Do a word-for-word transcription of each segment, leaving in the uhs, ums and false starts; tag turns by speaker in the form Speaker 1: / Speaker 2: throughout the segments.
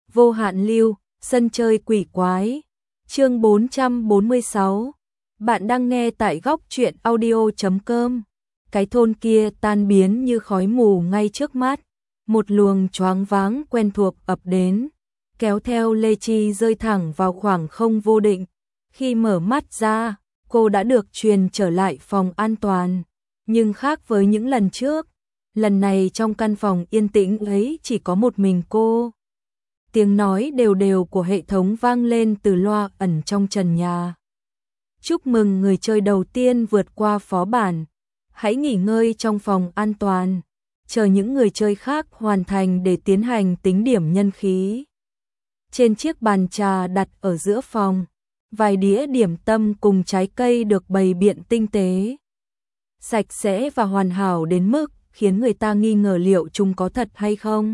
Speaker 1: Vô hạn lưu, sân chơi quỷ quái. Chương bốn trăm bốn mươi sáu. Bạn đang nghe tại góc truyện audio chấm com. Cái thôn kia tan biến như khói mù ngay trước mắt, một luồng choáng váng quen thuộc ập đến, kéo theo Lê Chi rơi thẳng vào khoảng không vô định. Khi mở mắt ra, cô đã được truyền trở lại phòng an toàn, nhưng khác với những lần trước, lần này trong căn phòng yên tĩnh ấy chỉ có một mình cô. Tiếng nói đều đều của hệ thống vang lên từ loa ẩn trong trần nhà. Chúc mừng người chơi đầu tiên vượt qua phó bản. Hãy nghỉ ngơi trong phòng an toàn, chờ những người chơi khác hoàn thành để tiến hành tính điểm nhân khí. Trên chiếc bàn trà đặt ở giữa phòng, vài đĩa điểm tâm cùng trái cây được bày biện tinh tế, sạch sẽ và hoàn hảo đến mức khiến người ta nghi ngờ liệu chúng có thật hay không.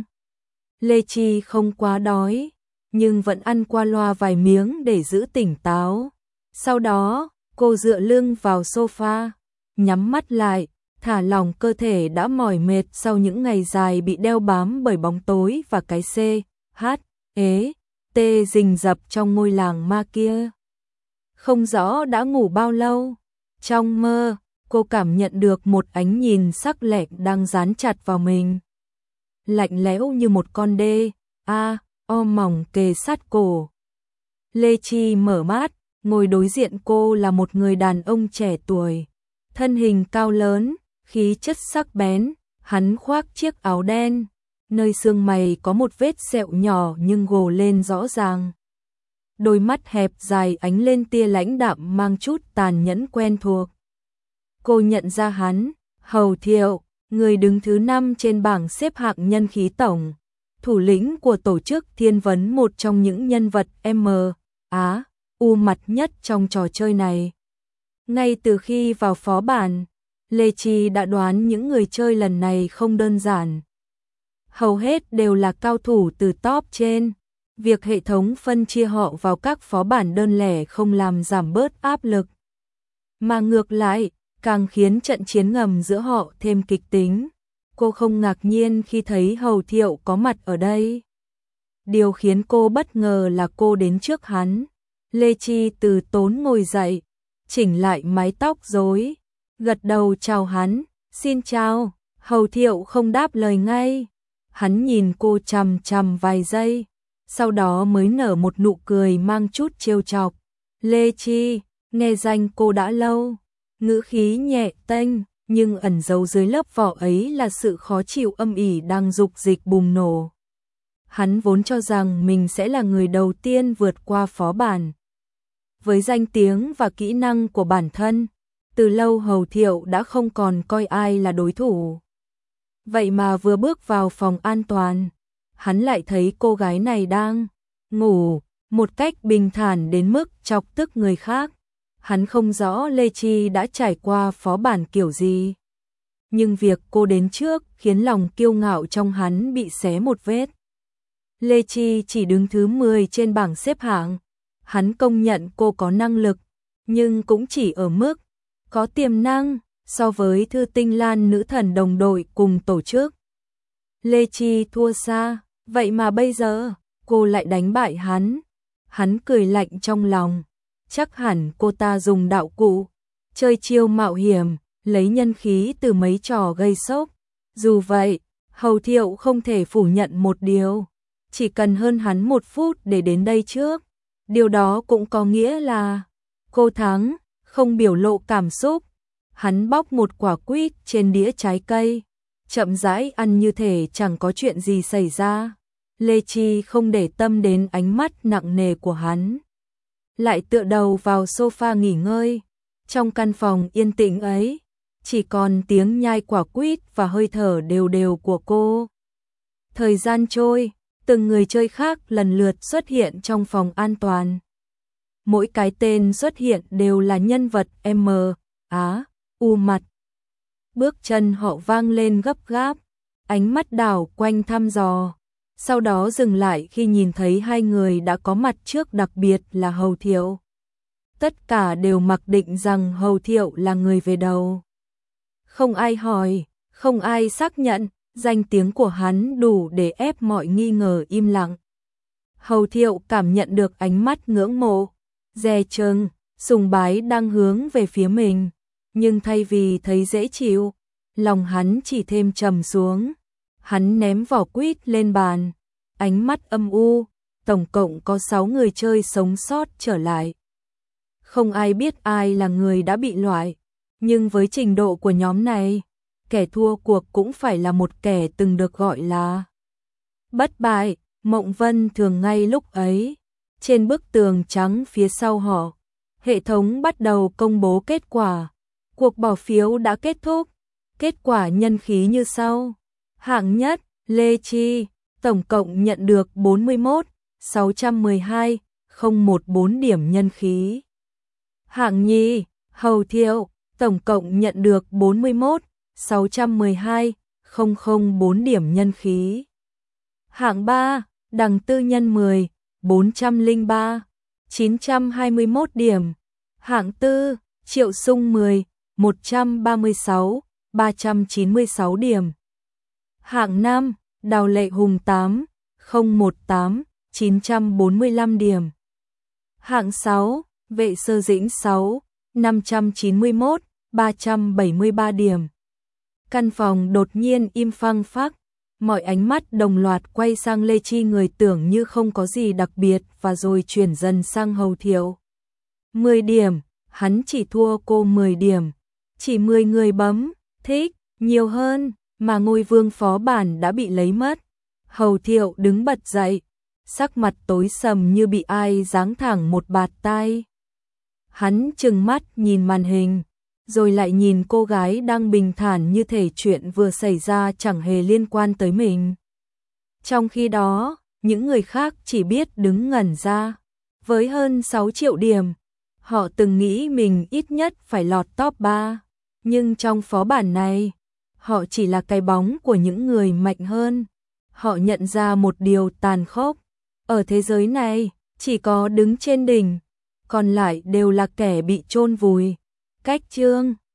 Speaker 1: Lê Chi không quá đói, nhưng vẫn ăn qua loa vài miếng để giữ tỉnh táo. Sau đó, cô dựa lưng vào sofa, nhắm mắt lại, thả lỏng cơ thể đã mỏi mệt sau những ngày dài bị đeo bám bởi bóng tối và cái C, H, ế, T rình rập trong ngôi làng ma kia. Không rõ đã ngủ bao lâu. Trong mơ, cô cảm nhận được một ánh nhìn sắc lẹm đang dán chặt vào mình. Lạnh lẽo như một con đê, a, o mỏng kề sát cổ. Lê Chi mở mắt, ngồi đối diện cô là một người đàn ông trẻ tuổi, thân hình cao lớn, khí chất sắc bén, hắn khoác chiếc áo đen, nơi xương mày có một vết sẹo nhỏ nhưng gồ lên rõ ràng. Đôi mắt hẹp dài ánh lên tia lãnh đạm mang chút tàn nhẫn quen thuộc. Cô nhận ra hắn, Hầu Thiệu, người đứng thứ năm trên bảng xếp hạng nhân khí tổng, thủ lĩnh của tổ chức Thiên Vấn, một trong những nhân vật M, Á, U mặt nhất trong trò chơi này. Ngay từ khi vào phó bản, Lê Chi đã đoán những người chơi lần này không đơn giản. Hầu hết đều là cao thủ từ top trên. Việc hệ thống phân chia họ vào các phó bản đơn lẻ không làm giảm bớt áp lực, mà ngược lại, càng khiến trận chiến ngầm giữa họ thêm kịch tính. Cô không ngạc nhiên khi thấy Hầu Thiệu có mặt ở đây. Điều khiến cô bất ngờ là cô đến trước hắn. Lê Chi từ tốn ngồi dậy, chỉnh lại mái tóc rối, gật đầu chào hắn, xin chào. Hầu Thiệu không đáp lời ngay. Hắn nhìn cô chằm chằm vài giây, sau đó mới nở một nụ cười mang chút trêu chọc. Lê Chi, nghe danh cô đã lâu. Ngữ khí nhẹ tênh, nhưng ẩn giấu dưới lớp vỏ ấy là sự khó chịu âm ỉ đang dục dịch bùng nổ. Hắn vốn cho rằng mình sẽ là người đầu tiên vượt qua phó bản. Với danh tiếng và kỹ năng của bản thân, từ lâu Hầu Thiệu đã không còn coi ai là đối thủ. Vậy mà vừa bước vào phòng an toàn, hắn lại thấy cô gái này đang ngủ một cách bình thản đến mức chọc tức người khác. Hắn không rõ Lê Chi đã trải qua phó bản kiểu gì, nhưng việc cô đến trước khiến lòng kiêu ngạo trong hắn bị xé một vết. Lê Chi chỉ đứng thứ mười trên bảng xếp hạng. Hắn công nhận cô có năng lực, nhưng cũng chỉ ở mức có tiềm năng so với Thư Tinh Lan, nữ thần đồng đội cùng tổ chức. Lê Chi thua xa, vậy mà bây giờ cô lại đánh bại hắn. Hắn cười lạnh trong lòng, chắc hẳn cô ta dùng đạo cụ, chơi chiêu mạo hiểm, lấy nhân khí từ mấy trò gây sốc. Dù vậy, Hầu Thiệu không thể phủ nhận một điều, chỉ cần hơn hắn một phút để đến đây trước. Điều đó cũng có nghĩa là cô thắng, không biểu lộ cảm xúc. Hắn bóc một quả quýt trên đĩa trái cây, chậm rãi ăn như thể chẳng có chuyện gì xảy ra. Lê Chi không để tâm đến ánh mắt nặng nề của hắn, lại tựa đầu vào sofa nghỉ ngơi. Trong căn phòng yên tĩnh ấy, chỉ còn tiếng nhai quả quýt và hơi thở đều đều của cô. Thời gian trôi, từng người chơi khác lần lượt xuất hiện trong phòng an toàn. Mỗi cái tên xuất hiện đều là nhân vật M, Á, U mặt. Bước chân họ vang lên gấp gáp, ánh mắt đảo quanh thăm dò, sau đó dừng lại khi nhìn thấy hai người đã có mặt trước, đặc biệt là Hầu Thiệu. Tất cả đều mặc định rằng Hầu Thiệu là người về đầu. Không ai hỏi, không ai xác nhận, danh tiếng của hắn đủ để ép mọi nghi ngờ im lặng. Hầu Thiệu cảm nhận được ánh mắt ngưỡng mộ, dè chừng, sùng bái đang hướng về phía mình, nhưng thay vì thấy dễ chịu, lòng hắn chỉ thêm trầm xuống. Hắn ném vỏ quýt lên bàn, ánh mắt âm u, tổng cộng có sáu người chơi sống sót trở lại. Không ai biết ai là người đã bị loại, nhưng với trình độ của nhóm này, kẻ thua cuộc cũng phải là một kẻ từng được gọi là bất bại. Mộng Vân thường ngay lúc ấy, trên bức tường trắng phía sau họ, hệ thống bắt đầu công bố kết quả. Cuộc bỏ phiếu đã kết thúc, kết quả nhân khí như sau. Hạng nhất, Lê Chi, tổng cộng nhận được bốn mươi mốt nghìn sáu trăm mười hai phẩy không một bốn điểm nhân khí. Hạng nhì, Hầu Thiệu, tổng cộng nhận được bốn mươi mốt nghìn sáu trăm mười hai phẩy không không bốn điểm nhân khí. Hạng ba, Đằng Tư Nhân mười, bốn trăm lẻ ba, chín trăm hai mươi mốt điểm. Hạng tư, Triệu Sung mười, một trăm ba mươi sáu, ba trăm chín mươi sáu điểm. Hạng năm, Đào Lệ Hùng tám, không một tám, chín trăm bốn mươi lăm điểm. Hạng sáu, Vệ Sơ Dĩnh sáu, năm trăm chín mươi mốt, ba trăm bảy mươi ba điểm. Căn phòng đột nhiên im phăng phắc, mọi ánh mắt đồng loạt quay sang Lê Chi, người tưởng như không có gì đặc biệt, và rồi chuyển dần sang Hầu Thiệu. mười điểm, hắn chỉ thua cô mười điểm, chỉ mười người bấm thích nhiều hơn, mà ngôi vương phó bản đã bị lấy mất. Hầu Thiệu đứng bật dậy, sắc mặt tối sầm như bị ai giáng thẳng một bạt tai. Hắn trừng mắt nhìn màn hình, rồi lại nhìn cô gái đang bình thản như thể chuyện vừa xảy ra chẳng hề liên quan tới mình. Trong khi đó, những người khác chỉ biết đứng ngẩn ra. Với hơn sáu triệu điểm, họ từng nghĩ mình ít nhất phải lọt top ba. Nhưng trong phó bản này, họ chỉ là cái bóng của những người mạnh hơn. Họ nhận ra một điều tàn khốc. Ở thế giới này, chỉ có đứng trên đỉnh, còn lại đều là kẻ bị chôn vùi. Cách chương